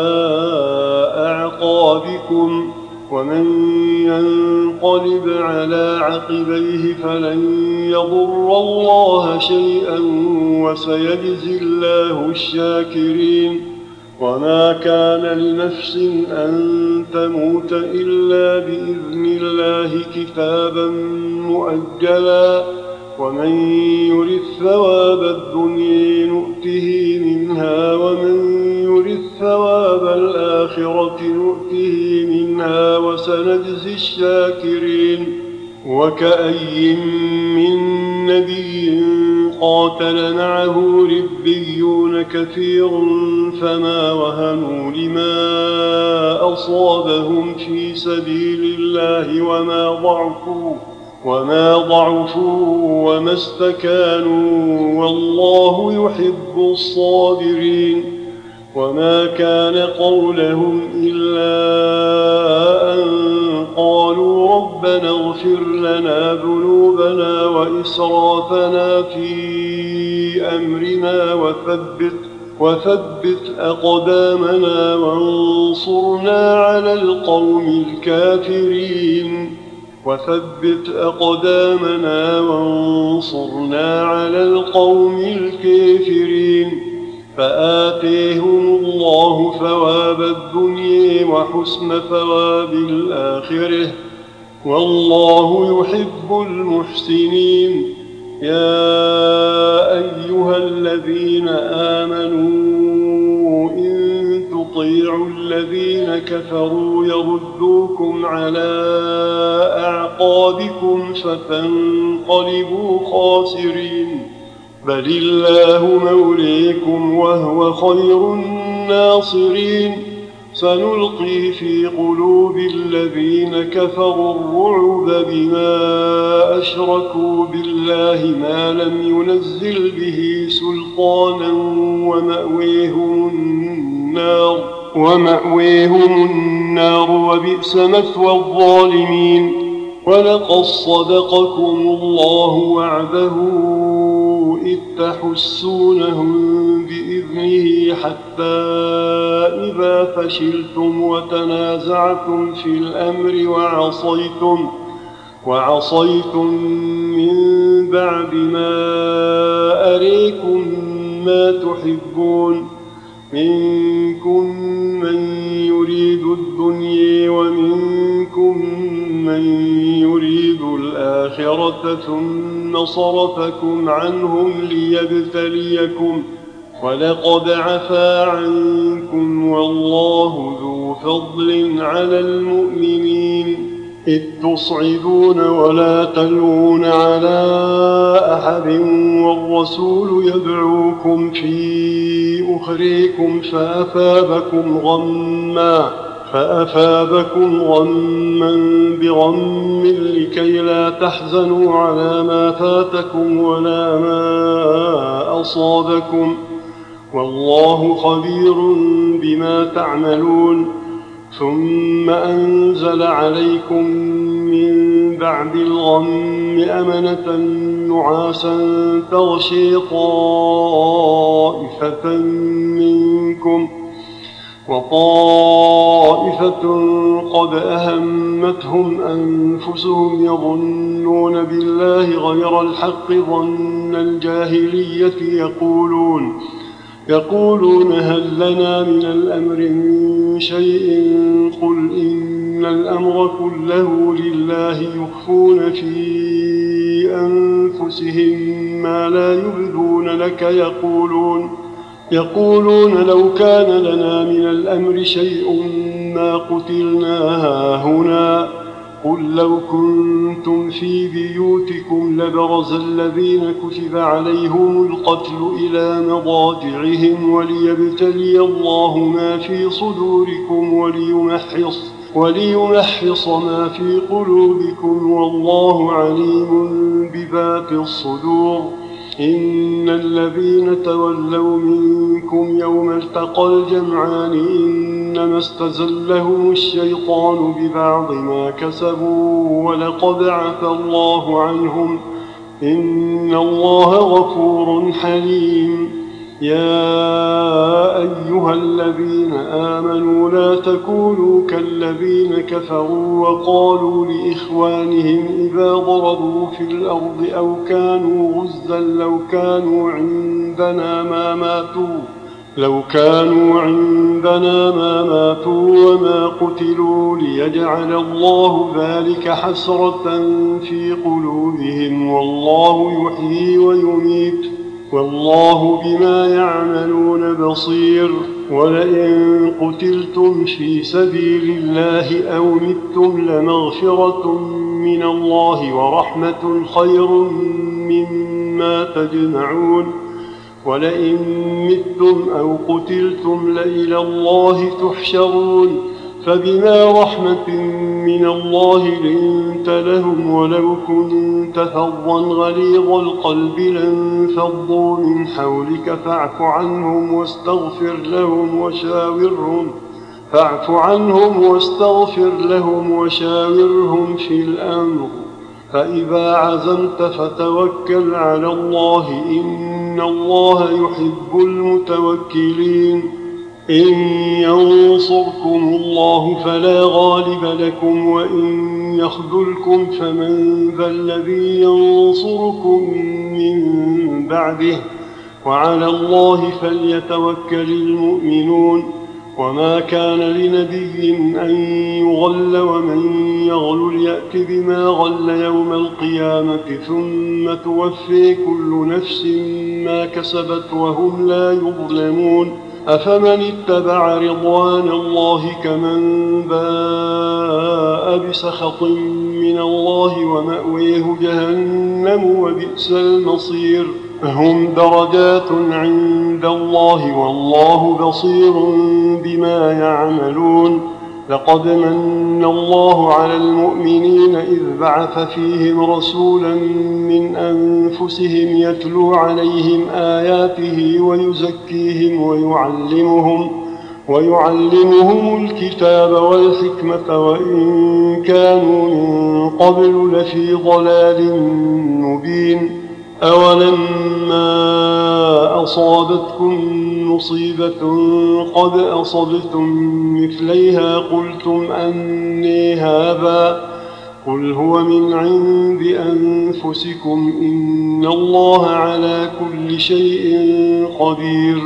أعقابكم ومن ينقلب على عقبيه فلن يضر الله شيئا وسيجزي الله الشاكرين. وما كان لنفس أن تموت إلا بإذن الله كتابا مؤجلا ومن يرد ثواب الدنيا نؤته منها ومن يرد ثواب الآخرة نؤته منها وسنجزي الشاكرين. وكأي من نبي قاتل معه ربيون كثير فما وهنوا لما أصابهم في سبيل الله وما ضعفوا وما ضعفوا وما استكانوا والله يحب الصابرين. وما كان قولهم إلا أن قالوا ربنا اغفر لنا ذنوبنا وإسرافنا في أمرنا وثبت وثبت أقدامنا وانصرنا على القوم الكافرين وثبت أقدامنا وانصرنا على القوم الكافرين. فآتيهم الله ثواب الدنيا وحسن ثواب الآخرة، والله يحب المحسنين. يا أيها الذين آمنوا إن تطيعوا الذين كفروا يردوكم على أعقابكم فتنقلبوا خاسرين. بل الله موليكم وهو خير الناصرين. سنلقي في قلوب الذين كفروا الرعب بما أشركوا بالله ما لم ينزل به سلطانا ومأويهم النار ومأويهم النار وبئس مثوى الظالمين. ولقد صدقكم الله وعده إذ تحسونهم بإذنه حتى إذا فشلتم وتنازعتم في الأمر وعصيتم وعصيتم من بعد ما أريكم ما تحبون، منكم من يريد الدنيا ومنكم من يريد الآخرة ثم صرفكم عنهم ليبتليكم، ولقد عفا عنكم والله ذو فضل على المؤمنين. إذ تصعدون ولا تلوون على أحد والرسول يدعوكم في أخريكم فأثابكم غما فأثابكم غما بغم لكي لا تحزنوا على ما فاتكم ولا ما أصابكم، والله خبير بما تعملون. ثم أنزل عليكم من بعد الغم أمنة نعاسا تغشي طائفة منكم وطائفة قد أهمتهم أنفسهم يظنون بالله غير الحق ظن الجاهلية يقولون يقولون هل لنا من الأمر من شيء قل إن الأمر كله لله يخفون في أنفسهم ما لا يبدون لك يقولون يقولون لو كان لنا من الأمر شيء ما قتلنا هاهنا قل لو كنتم في بيوتكم لبرز الذين كتب عليهم القتل إلى مضاجعهم وليبتلي الله ما في صدوركم وليمحص, وليمحص ما في قلوبكم والله عليم بذات الصدور. إن الذين تولوا منكم يوم التقى الجمعان إنما استزلهم الشيطان ببعض ما كسبوا ولقد عفا الله عنهم إن الله غفور حليم. يا أيها الذين آمنوا لا تكونوا كالذين كفروا وقالوا لإخوانهم إذا ضربوا في الأرض أو كانوا غزا لو كانوا عندنا ما ماتوا لو كانوا عندنا ما ماتوا وما قتلوا ليجعل الله ذلك حسرة في قلوبهم والله يحيي ويميت والله بما يعملون بصير. ولئن قتلتم في سبيل الله أو متم لمغفرة من الله ورحمة خير مما تجمعون. ولئن متم أو قتلتم لإلى الله تحشرون. فبما رحمة من الله لنت لهم ولو كنت فظا غليظ القلب لانفضوا من حولك فاعف عنهم واستغفر لهم وشاورهم فاعف عنهم واستغفر لهم وشاورهم في الأمر فإذا عزمت فتوكل على الله إن الله يحب المتوكلين. إن ينصركم الله فلا غالب لكم وإن يخذلكم فمن ذا الذي ينصركم من بعده وعلى الله فليتوكل المؤمنون. وما كان لنبي أن يغل ومن يغل يأت بما غل يوم القيامة ثم توفي كل نفس ما كسبت وهم لا يظلمون أفمن اتبع رضوان الله كمن باء بسخط من الله ومأويه جهنم وبئس المصير هم درجات عند الله والله بصير بما يعملون لقد من الله على المؤمنين إذ بعث فيهم رسولا من أنفسهم يتلو عليهم آياته ويزكيهم ويعلمهم ويعلمهم الكتاب والحكمة وإن كانوا من قبل لفي ضلال مبين أولما أصابتكم مصيبة قد أصبتم مثليها قلتم أني هذا قل هو من عند أنفسكم إن الله على كل شيء قدير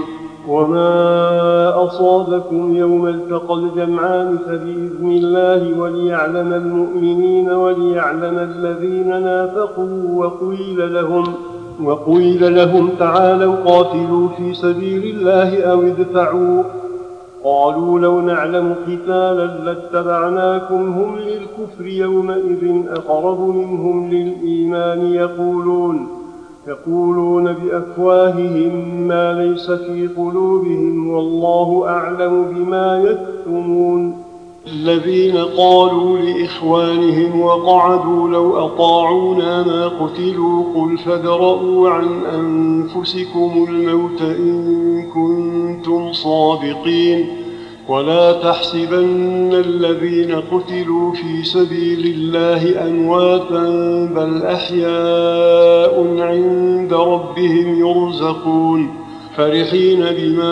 وما أصابكم يوم التقى الجمعان فبإذن الله وليعلم المؤمنين وليعلم الذين نافقوا وقيل لهم وقيل لهم تعالوا قاتلوا في سبيل الله أو ادفعوا قالوا لو نعلم قتالا لاتبعناكم هم للكفر يومئذ أقرب منهم للإيمان يقولون يقولون بأفواههم ما ليس في قلوبهم والله أعلم بما يكتمون الذين قالوا لإخوانهم وقعدوا لو أطاعونا ما قتلوا قل فادرءوا عن أنفسكم الموت إن كنتم صادقين ولا تحسبن الذين قتلوا في سبيل الله أمواتا بل أحياء عند ربهم يرزقون فرحين بما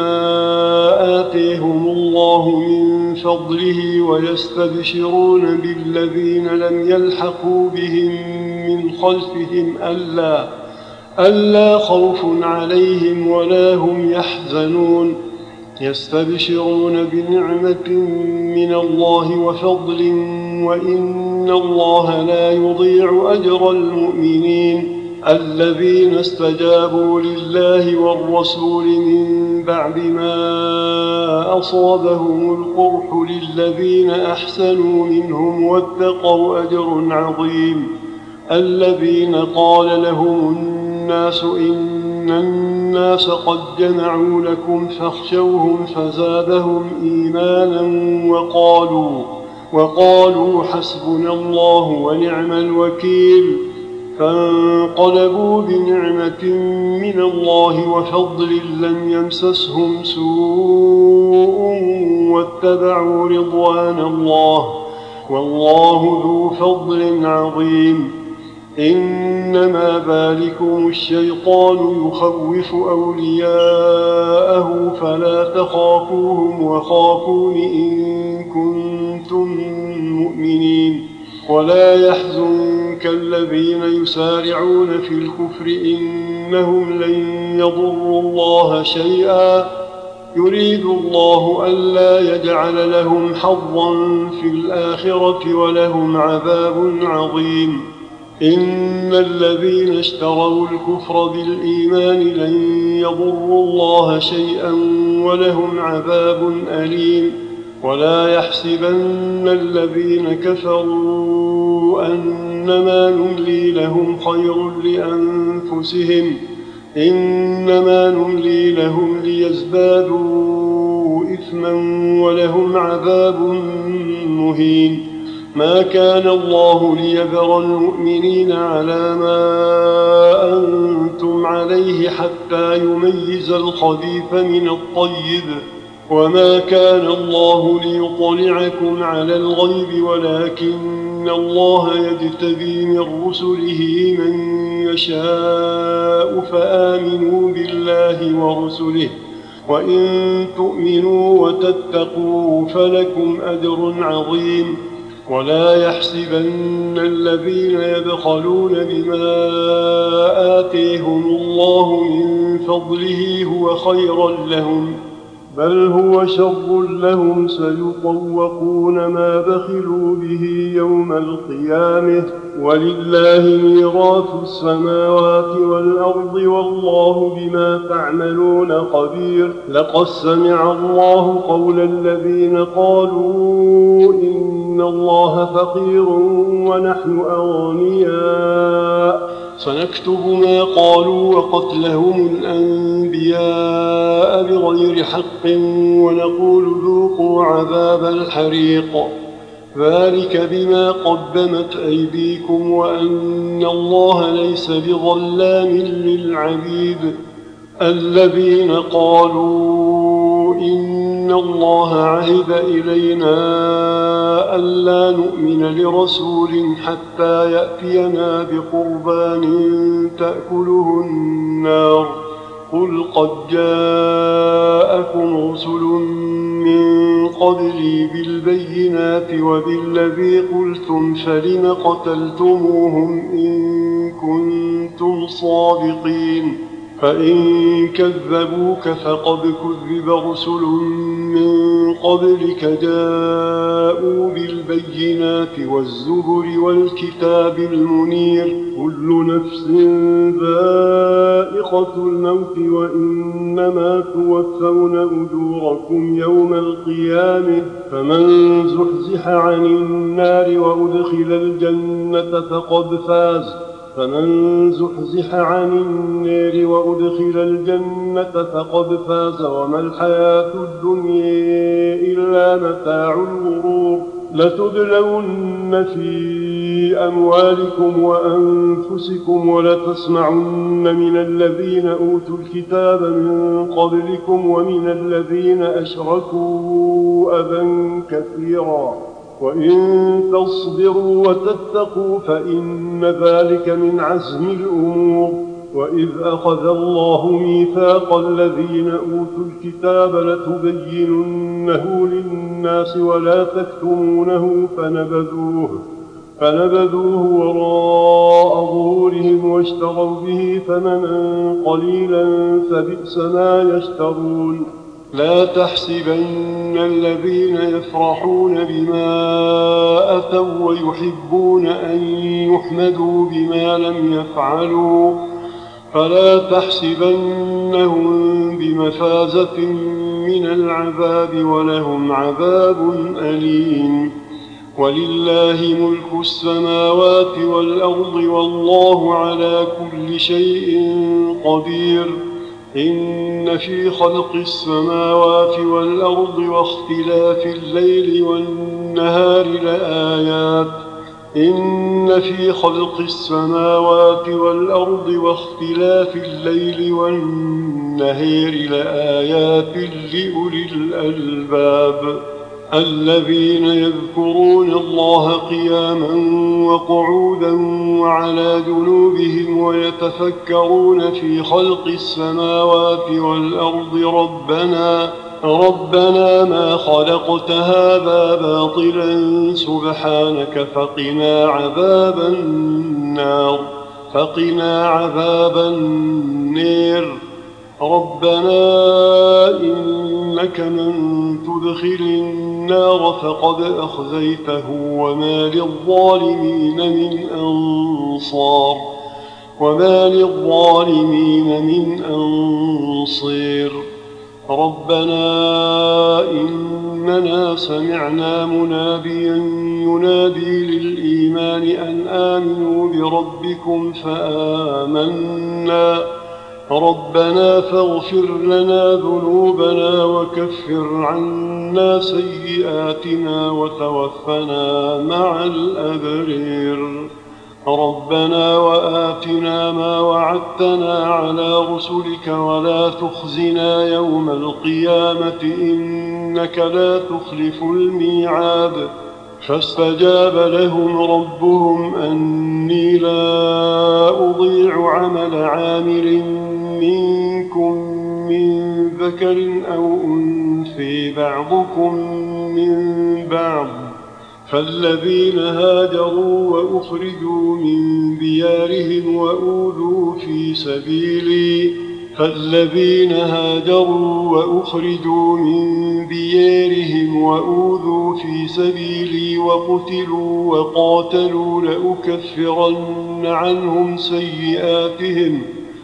آتيهم الله من فضله ويستبشرون بالذين لم يلحقوا بهم من خلفهم ألا, ألا خوف عليهم ولا هم يحزنون يستبشرون بنعمة من الله وفضل وإن الله لا يضيع أجر المؤمنين الذين استجابوا لله والرسول من بعد ما أصابهم القرح للذين أحسنوا منهم واتقوا أجر عظيم الذين قال لهم الناس إن الناس قد جمعوا لكم فاخشوهم فزادهم إيمانا وقالوا, وقالوا حسبنا الله ونعم الوكيل فانقلبوا بنعمة من الله وفضل لم يمسسهم سوء واتبعوا رضوان الله والله ذو فضل عظيم إنما ذلكم الشيطان يخوف أولياءه فلا تخافوهم وخافون إن كنتم مؤمنين ولا يحزنك الذين يسارعون في الكفر إنهم لن يضروا الله شيئا يريد الله ألا يجعل لهم حظا في الآخرة ولهم عذاب عظيم إن الذين اشتروا الكفر بالإيمان لن يضروا الله شيئا ولهم عذاب أليم ولا يحسبن الذين كفروا أنما نملي لهم خير لأنفسهم إنما نملي لهم ليزدادوا إثما ولهم عذاب مهين ما كان الله ليذر المؤمنين على ما أنتم عليه حتى يميز الخبيث من الطيب وما كان الله ليطلعكم على الغيب ولكن الله يجتبي من رسله من يشاء فآمنوا بالله ورسله وإن تؤمنوا وتتقوا فلكم أجر عظيم ولا يحسبن الذين يبخلون بما آتيهم الله من فضله هو خيرا لهم بل هو شر لهم سيطوقون ما بخلوا به يوم القيامة ولله ميراث السماوات والأرض والله بما تعملون خبير. لقد سمع الله قول الذين قالوا إن الله فقير ونحن أغنياء سنكتب ما قالوا وقتلهم الأنبياء بغير حق ونقول ذوقوا عذاب الحريق ذلك بما قدمت أيديكم وأن الله ليس بظلام للعبيد. الذين قالوا إن الله عهد إلينا ألا نؤمن لرسول حتى يأتينا بقربان تأكله النار قل قد جاءكم رسل من قبلي بالبينات وبالذي قلتم فلم قتلتموهم إن كنتم صادقين فإن كذبوك فقد كذب رسل من قبلك جاءوا بالبينات والزبر والكتاب المنير كل نفس ذائقة الموت وإنما توفون أجوركم يوم القيامة فمن زحزح عن النار وأدخل الجنة فقد فاز فمن زحزح عن النار وأدخل الجنة فقد فاز وما الحياة الدنيا إلا متاع الغرور. لتبلون في أموالكم وأنفسكم ولتسمعن من الذين أوتوا الكتاب من قبلكم ومن الذين أشركوا أذى كثيرا وإن تصبروا وتتقوا فإن ذلك من عزم الأمور. وإذ أخذ الله ميثاق الذين أوتوا الكتاب لتبيننه للناس ولا تكتمونه فنبذوه فنبذوه وراء ظهورهم واشتروا به ثمنا قليلا فبئس ما يشترون. لا تحسبن الذين يفرحون بما أتوا ويحبون أن يحمدوا بما لم يفعلوا فلا تحسبنهم بمفازة من العذاب ولهم عذاب أليم. ولله ملك السماوات والأرض والله على كل شيء قدير. إن في خلق السماوات والأرض واختلاف الليل والنهار لآيات إن في خلق السماوات والأرض واختلاف الليل والنهار لآيات لأولي الألباب الذين يذكرون الله قياما وقعودا وعلى جنوبهم ويتفكرون في خلق السماوات والأرض ربنا ربنا ما خلقت هذا باطلا سبحانك فقنا عذاب النار فقنا عذاب النار. ربنا إنك من تدخل النار فقد أخزيته وما للظالمين من أنصار وما للظالمين من أنصير. ربنا إننا سمعنا مناديا ينادي للإيمان أن آمنوا بربكم فآمنا ربنا فاغفر لنا ذنوبنا وكفر عنا سيئاتنا وتوفنا مع الأبرار. ربنا وآتنا ما وعدتنا على رسلك ولا تخزنا يوم القيامة إنك لا تخلف الميعاد. فاستجاب لهم ربهم أني لا أضيع عمل عامل منكم من ذكر أو أنثى بعضكم من بعض فالذين هاجروا وأخرجوا من ديارهم وأوذوا في سبيلي فالذين هاجروا وأخرجوا من ديارهم وأوذوا في سبيلي وقتلوا وقاتلوا لأكفرن عنهم سيئاتهم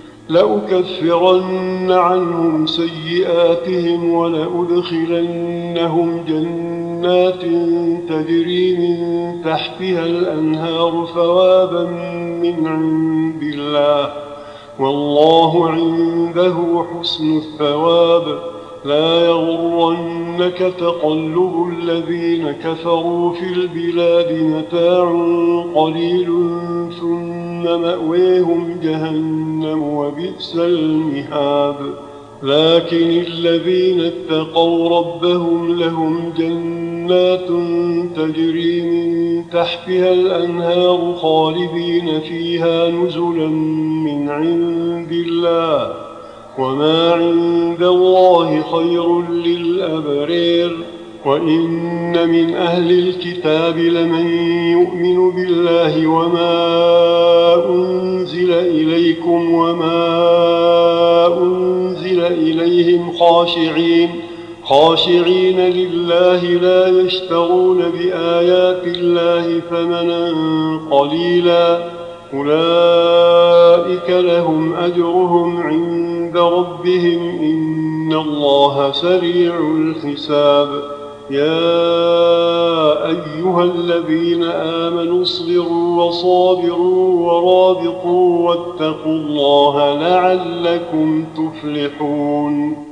لأكفرن عنهم سيئاتهم ولأدخلنهم جنات تجري من تحتها الأنهار ثوابا من عند الله والله عنده حسن الثواب. لا يغرنك تقلب الذين كفروا في البلاد متاع قليل ثم مأويهم جهنم وبئس المهاد. لكن الذين اتقوا ربهم لهم جنات تجري من تحتها الأنهار خالدين فيها نزلا من عند الله وما عند الله خير للأبرار. وإن من أهل الكتاب لمن يؤمن بالله وما أنزل إليكم وما أنزل إليهم خاشعين خاشعين لله لا يشترون بآيات الله ثمنا قليلا أولئك لهم أجرهم عند ربهم إن الله سريع الحساب. يا أيها الذين آمنوا اصبروا وصابروا ورابطوا واتقوا الله لعلكم تفلحون.